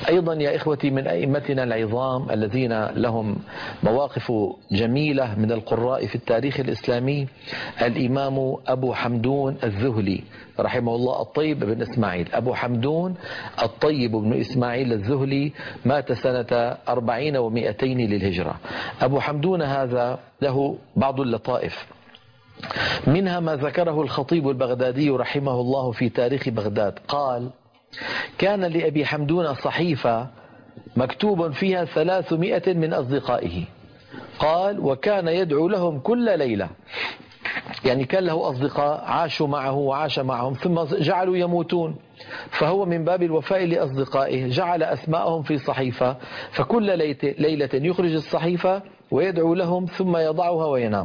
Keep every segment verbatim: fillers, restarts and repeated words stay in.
أيضا يا إخوتي من أئمتنا العظام الذين لهم مواقف جميلة من القراء في التاريخ الإسلامي الإمام أبو حمدون الذهلي رحمه الله، الطيب بن إسماعيل. أبو حمدون الطيب بن إسماعيل الذهلي مات سنة أربعين ومئتين للهجرة. أبو حمدون هذا له بعض اللطائف، منها ما ذكره الخطيب البغدادي رحمه الله في تاريخ بغداد، قال: كان لأبي حمدون صحيفة مكتوب فيها ثلاثمائة من أصدقائه، قال: وكان يدعو لهم كل ليلة، يعني كان له أصدقاء عاشوا معه وعاش معهم ثم جعلوا يموتون، فهو من باب الوفاء لأصدقائه جعل أسماءهم في صحيفة، فكل ليلة يخرج الصحيفة ويدعو لهم ثم يضعها وينام.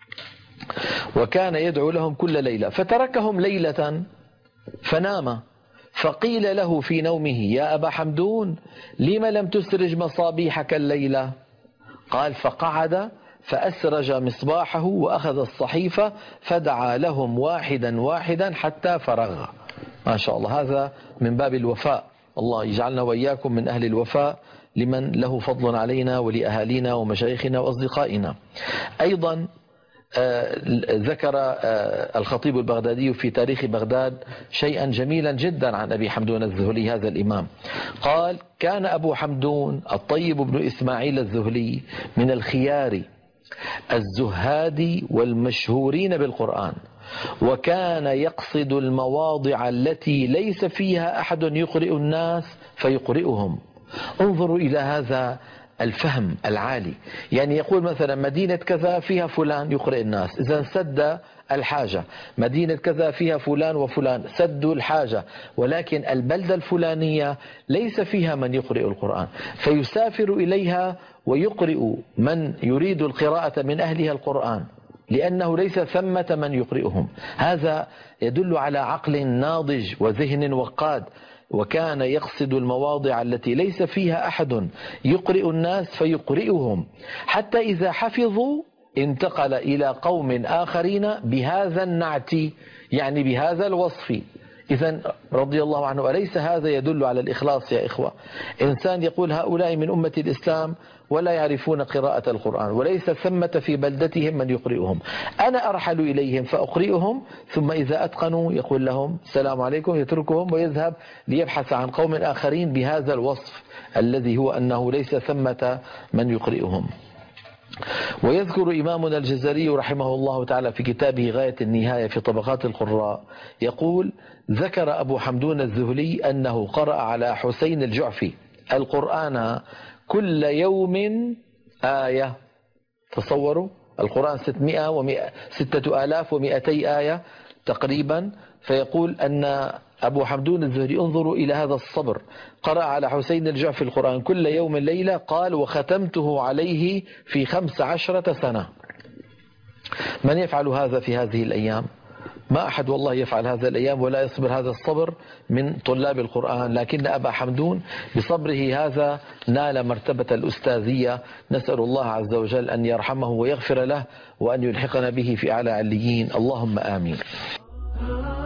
وكان يدعو لهم كل ليلة، فتركهم ليلة فنام، فقيل له في نومه: يا أبا حمدون، لم لم تسرج مصابيحك الليلة؟ قال: فقعد فأسرج مصباحه وأخذ الصحيفة فدعا لهم واحدا واحدا حتى فرغ. ما شاء الله، هذا من باب الوفاء. الله يجعلنا وإياكم من أهل الوفاء لمن له فضل علينا ولأهالينا ومشايخنا وأصدقائنا. أيضا آه ذكر آه الخطيب البغدادي في تاريخ بغداد شيئا جميلا جدا عن أبي حمدون الذهلي هذا الإمام، قال: كان أبو حمدون الطيب بن إسماعيل الذهلي من الخيار الزهاد والمشهورين بالقرآن، وكان يقصد المواضع التي ليس فيها أحد يقرئ الناس فيقرئهم. انظروا إلى هذا الفهم العالي، يعني يقول مثلا مدينة كذا فيها فلان يقرئ الناس، إذا سد الحاجة، مدينة كذا فيها فلان وفلان سدوا الحاجة، ولكن البلدة الفلانية ليس فيها من يقرئ القرآن، فيسافر إليها ويقرئ من يريد القراءة من أهلها القرآن، لأنه ليس ثمة من يقرئهم. هذا يدل على عقل ناضج وذهن وقاد. وكان يقصد المواضع التي ليس فيها أحد يقرئ الناس فيقرئهم، حتى إذا حفظوا انتقل إلى قوم آخرين بهذا النعت، يعني بهذا الوصف. إذن رضي الله عنه. أليس هذا يدل على الإخلاص يا إخوة؟ إنسان يقول هؤلاء من أمة الإسلام ولا يعرفون قراءة القرآن، وليس ثمة في بلدتهم من يقرئهم، أنا أرحل إليهم فأقرئهم، ثم إذا أتقنوا يقول لهم السلام عليكم، يتركهم ويذهب ليبحث عن قوم آخرين بهذا الوصف الذي هو أنه ليس ثمة من يقرئهم. ويذكر إمامنا الجزري رحمه الله تعالى في كتابه غاية النهاية في طبقات القراء، يقول: ذكر أبو حمدون الذهلي أنه قرأ على حسين الجعفي القرآن كل يوم آية. تصوروا القرآن ستمائة ومئة ستة آلاف ومئتي آية تقريبا، فيقول أن أبو حمدون الذهلي، انظروا إلى هذا الصبر، قرأ على حسين الجعفي القرآن كل يوم ليلة، قال: وختمته عليه في خمس عشرة سنة. من يفعل هذا في هذه الأيام؟ ما أحد والله يفعل هذا الأيام ولا يصبر هذا الصبر من طلاب القرآن، لكن أبا حمدون بصبره هذا نال مرتبة الأستاذية. نسأل الله عز وجل أن يرحمه ويغفر له وأن يلحقنا به في أعلى عليين، اللهم آمين.